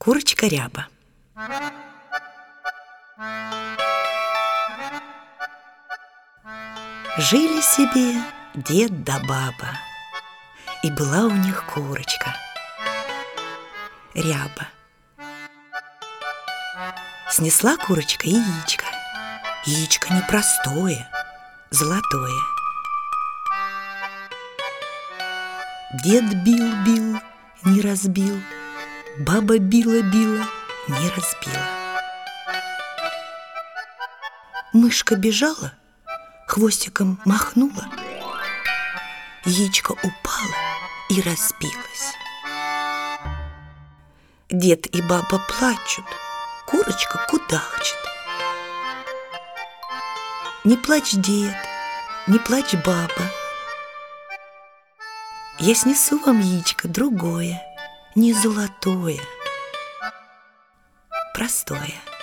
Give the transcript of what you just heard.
Курочка Ряба. Жили себе дед да баба, и была у них курочка Ряба. Снесла курочка яичко. Яичко непростое, золотое. Дед бил-бил, не разбил, баба била-била, не разбила. Мышка бежала, хвостиком махнула, яичко упало и разбилось. Дед и баба плачут, курочка кудахчет. Не плачь, дед, не плачь, баба. Я снесу вам яичко другое, не золотое, простое.